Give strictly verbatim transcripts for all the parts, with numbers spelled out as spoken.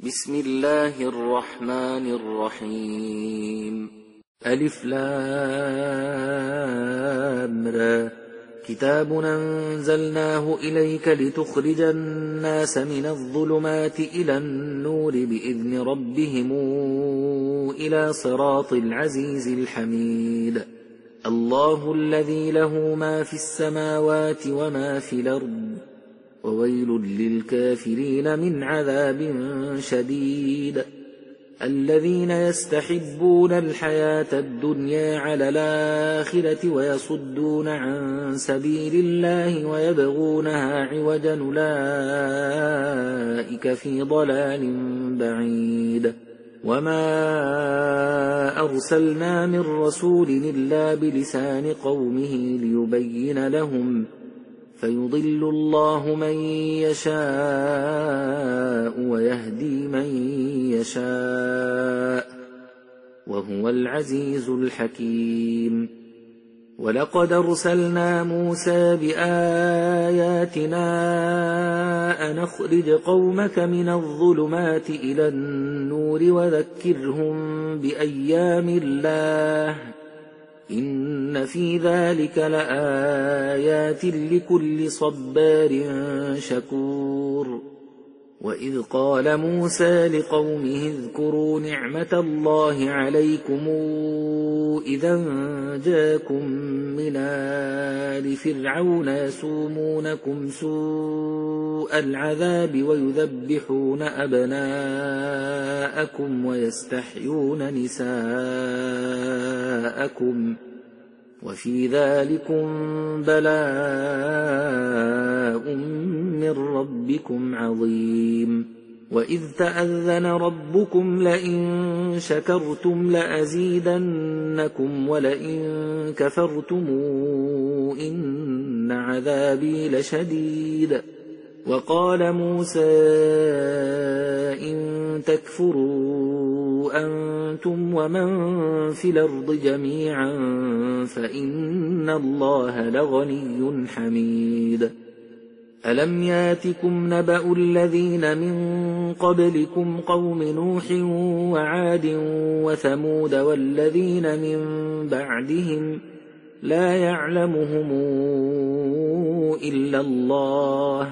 بسم الله الرحمن الرحيم. ألف لام را. كتاب أنزلناه إليك لتخرج الناس من الظلمات إلى النور بإذن ربهم إلى صراط العزيز الحميد. الله الذي له ما في السماوات وما في الأرض، وويل للكافرين من عذاب شديد. الذين يستحبون الحياة الدنيا على الآخرة ويصدون عن سبيل الله ويبغونها عوجا، أولئك في ضلال بعيد. وما أرسلنا من رسول إلا بلسان قومه ليبين لهم، فيضل الله من يشاء ويهدي من يشاء، وهو العزيز الحكيم. ولقد أرسلنا موسى بآياتنا أن أخرج قومك من الظلمات إلى النور وذكرهم بأيام الله، إن في ذلك لآيات لكل صبار شكور. وإذ قال موسى لقومه اذكروا نعمة الله عليكم إذا جاءكم من آل فرعون يسومونكم سوء العذاب ويذبحون أبناءكم ويستحيون نساءكم، وفي ذلكم بلاء من ربكم عظيم. وإذ تأذن ربكم لئن شكرتم لأزيدنكم ولئن كفرتم إن عذابي لشديد. وقال موسى إن تكفروا أنتم ومن في الأرض جميعا فإن الله لغني حميد. ألم ياتكم نبأ الذين من قبلكم قوم نوح وعاد وثمود والذين من بعدهم لا يعلمهم إلا الله،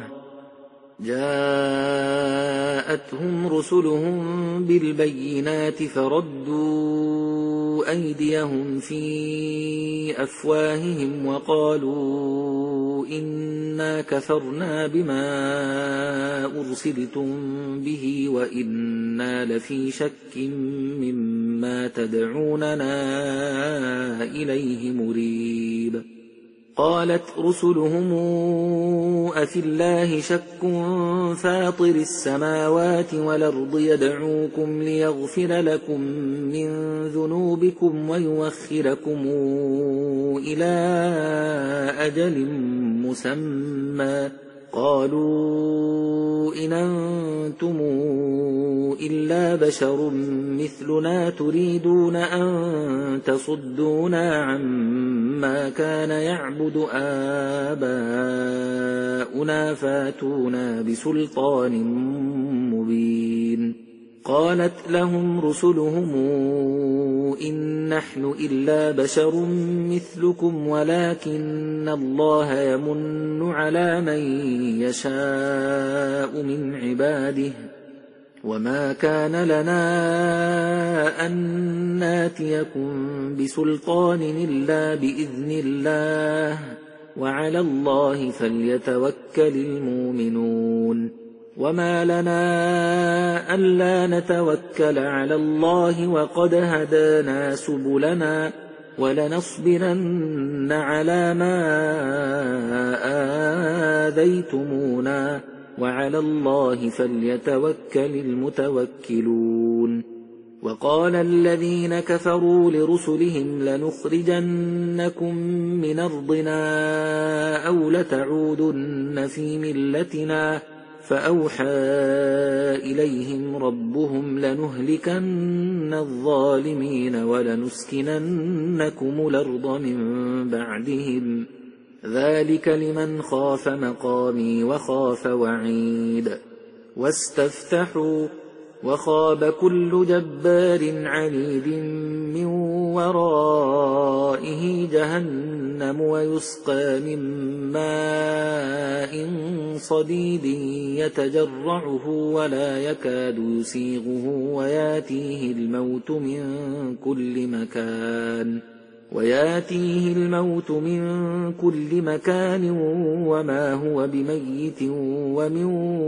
جاءتهم رسلهم بالبينات فردوا أيديهم في أفواههم وقالوا إنا كفرنا بما أرسلتم به وإنا لفي شك مما تدعوننا إليه مريب. قالت رسلهم أفي الله شك فاطر السماوات والأرض يدعوكم ليغفر لكم من ذنوبكم ويوخركم إلى أجل مسمى، قالوا إن أنتم إلا بشر مثلنا تريدون أن تصدونا عما كان يعبد آباؤنا فاتونا بسلطان مبين. قالت لهم رسلهم إن نحن إلا بشر مثلكم ولكن الله يمن على من يشاء من عباده، وما كان لنا أن ناتيكم بسلطان إلا بإذن الله، وعلى الله فليتوكل المؤمنون. وما لنا ألا نتوكل على الله وقد هدانا سبلنا ولنصبرن على ما آذيتمونا، وعلى الله فليتوكل المتوكلون. وقال الذين كفروا لرسلهم لنخرجنكم من أرضنا أو لتعودن في ملتنا، فأوحى إليهم ربهم لنهلكن الظالمين ولنسكننكم الأرض من بعدهم، ذلك لمن خاف مقامي وخاف وعيد. واستفتحوا وخاب كل جبار عنيد من ورائه جهنم ويسقى من ماء صديد يتجرعه ولا يكاد يسيغه وياتيه الموت من كل مكان وياتيه الموت من كل مكان وما هو بميت ومن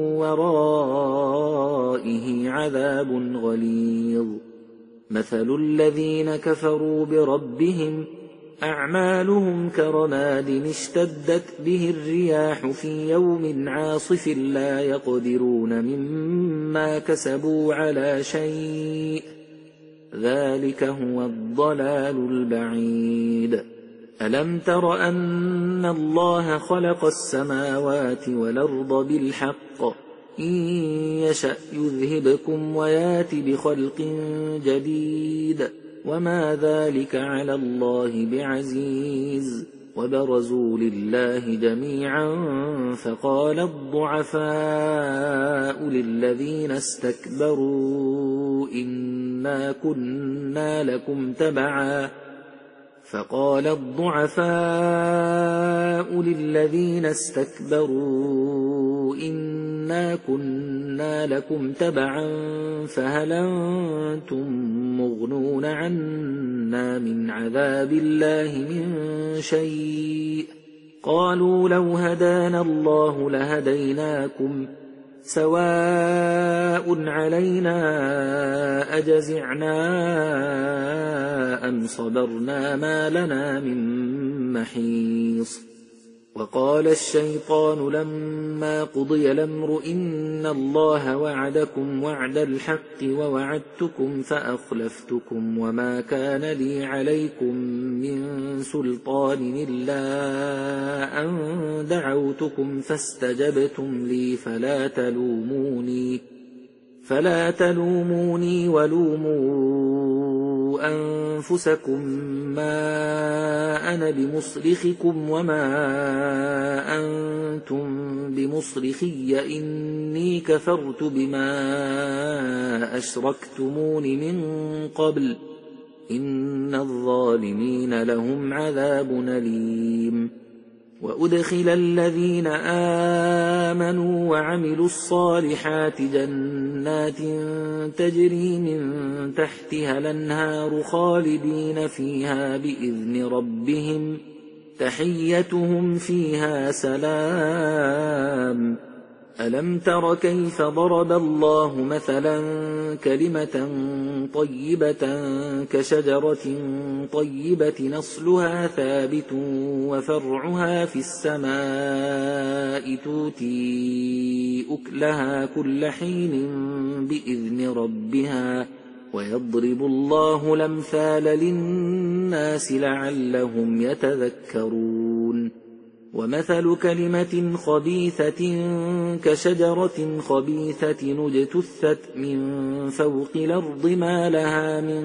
ورائه عذاب غليظ مثل الذين كفروا بربهم أعمالهم كرماد اشتدت به الرياح في يوم عاصف لا يقدرون مما كسبوا على شيء ذلك هو الضلال البعيد ألم تر أن الله خلق السماوات والأرض بالحق إن يشأ يذهبكم ويات بخلق جديد وما ذلك على الله بعزيز وبرزوا لله جميعا فقال الضعفاء للذين استكبروا إنا كنا لكم تبعا فقال الضعفاء للذين استكبروا إنا كنا لكم تبعا فهل أنتم مغنون عنا من عذاب الله من شيء قالوا لو هدانا الله لهديناكم سواء علينا أجزعنا أم صبرنا ما لنا من محيص وقال الشيطان لما قضي الأمر إن الله وعدكم وعد الحق ووعدتكم فأخلفتكم وما كان لي عليكم من سلطان إلا أن دعوتكم فاستجبتم لي فلا تلوموني فلا تلوموني ولوموا أنفسكم ما أنا بمصرخكم وما أنتم بمصرخي إني كفرت بما أشركتمون من قبل إن الظالمين لهم عذاب أليم وأدخل الذين آمنوا وعملوا الصالحات جنات تجري من تحتها الأنهار خالدين فيها بإذن ربهم تحيتهم فيها سلام ألم تر كيف ضرب الله مثلا كلمة طيبة كشجرة طيبة نصلها ثابت وفرعها في السماء تؤتي أكلها كل حين بإذن ربها ويضرب الله الأمثال للناس لعلهم يتذكرون ومثل كلمة خبيثة كشجرة خبيثة اجتثت من فوق الأرض ما لها من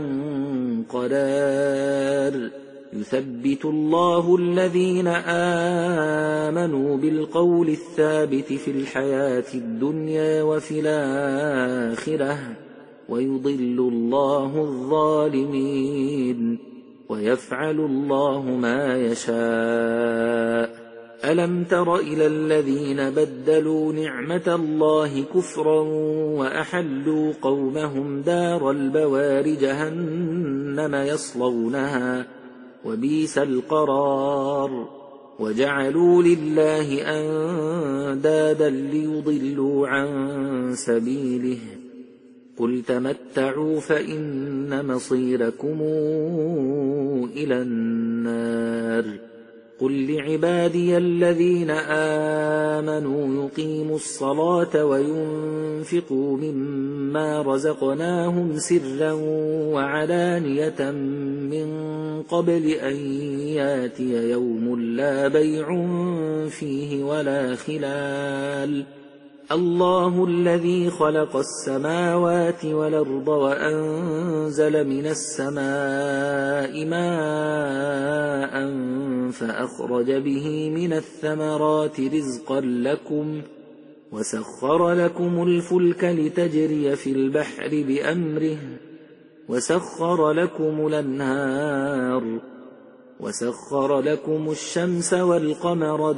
قرار يثبت الله الذين آمنوا بالقول الثابت في الحياة الدنيا وفي الآخرة ويضل الله الظالمين ويفعل الله ما يشاء ألم تر إلى الذين بدلوا نعمة الله كفرا وأحلوا قومهم دار البوار جهنم يصلونها وبئس القرار وجعلوا لله أندادا ليضلوا عن سبيله قل تمتعوا فإن مصيركم إلى النار قل لعبادي الذين آمنوا يقيموا الصلاة وينفقوا مما رزقناهم سرا وعلانية من قبل أن ياتي يوم لا بيع فيه ولا خلال الله الذي خلق السماوات والأرض وأنزل من السماء ماء فأخرج به من الثمرات رزقا لكم وسخر لكم الفلك لتجري في البحر بأمره وسخر لكم الأنهار وسخر لكم الشمس والقمر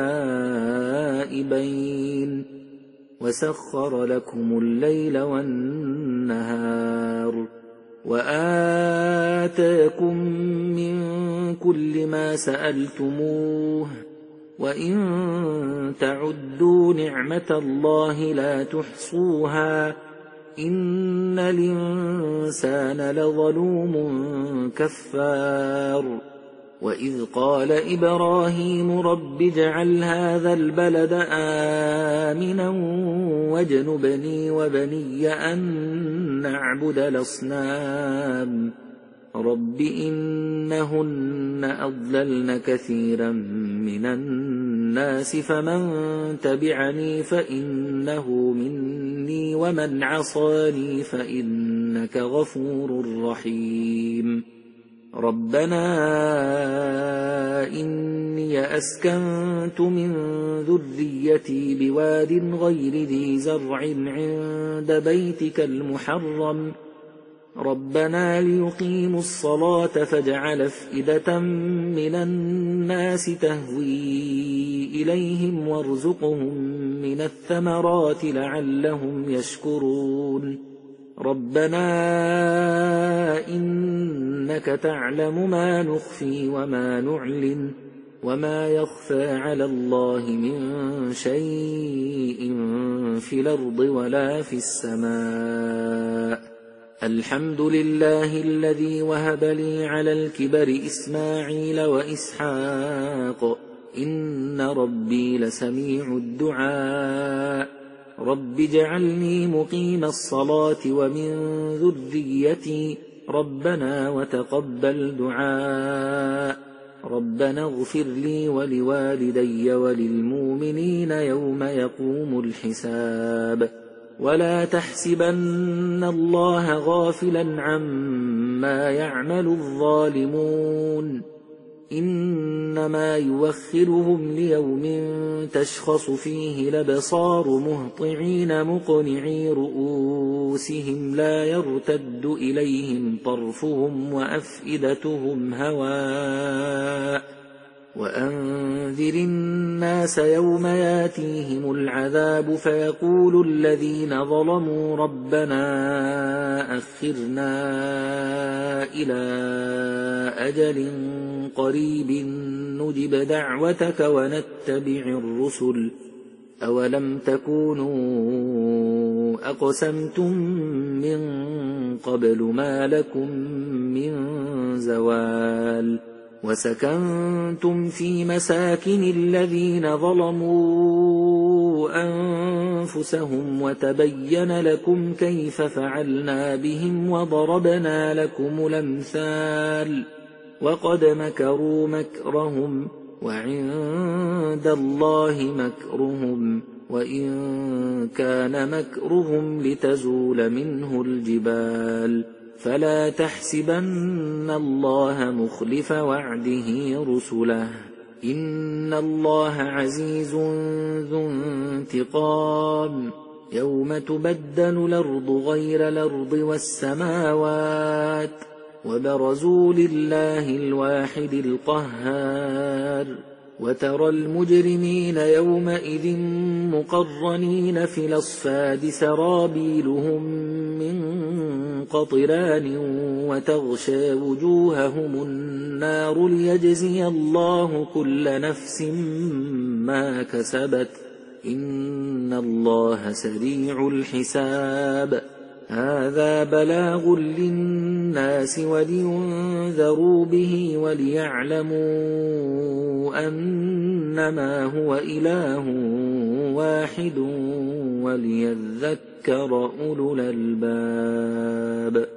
دائبين وسخر لكم الليل والنهار وآتاكم من كل ما سألتموه وإن تعدوا نعمة الله لا تحصوها إن الإنسان لظلوم كفار وإذ قال إبراهيم رب اجعل هذا البلد آمنا واجنبني وبني أن نعبد الأصنام رب إنهن أضللن كثيرا من الناس فمن تبعني فإنه مني ومن عصاني فإنك غفور رحيم ربنا إني أسكنت من ذريتي بواد غير ذي زرع عند بيتك المحرم ربنا ليقيموا الصلاة فاجعل أفئدة من الناس تهوي إليهم وارزقهم من الثمرات لعلهم يشكرون ربنا إنك تعلم ما نخفي وما نعلن وما يخفى على الله من شيء في الأرض ولا في السماء الحمد لله الذي وهب لي على الكبر إسماعيل وإسحاق إن ربي لسميع الدعاء رب اجعلني مقيم الصلاة ومن ذريتي ربنا وتقبل دعاء ربنا اغفر لي ولوالدي وللمؤمنين يوم يقوم الحساب ولا تحسبن الله غافلا عما يعمل الظالمون إنما يوخرهم ليوم تشخص فيه الأبصار مهطعين مقنعي رؤوسهم لا يرتد إليهم طرفهم وأفئدتهم هواء وأنذر الناس يوم ياتيهم العذاب فيقول الذين ظلموا ربنا أخرنا إلى أجل قريب نجب دعوتك ونتبع الرسل أولم تكونوا أقسمتم من قبل ما لكم من زوال وسكنتم في مساكن الذين ظلموا أنفسهم وتبين لكم كيف فعلنا بهم وضربنا لكم الأمثال وقد مكروا مكرهم وعند الله مكرهم وإن كان مكرهم لتزول منه الجبال فلا تحسبن الله مخلف وعده رسله إن الله عزيز ذو انتقام يوم تبدل الأرض غير الأرض والسماوات وبرزوا لله الواحد القهار وترى المجرمين يومئذ مقرنين في الأصفاد سرابيلهم من قطران وتغشى وجوههم النار ليجزي الله كل نفس ما كسبت إن الله سريع الحساب هذا بلاغ للناس ولينذروا به وليعلموا أنما هو إله واحد وليذكر أولو الألباب.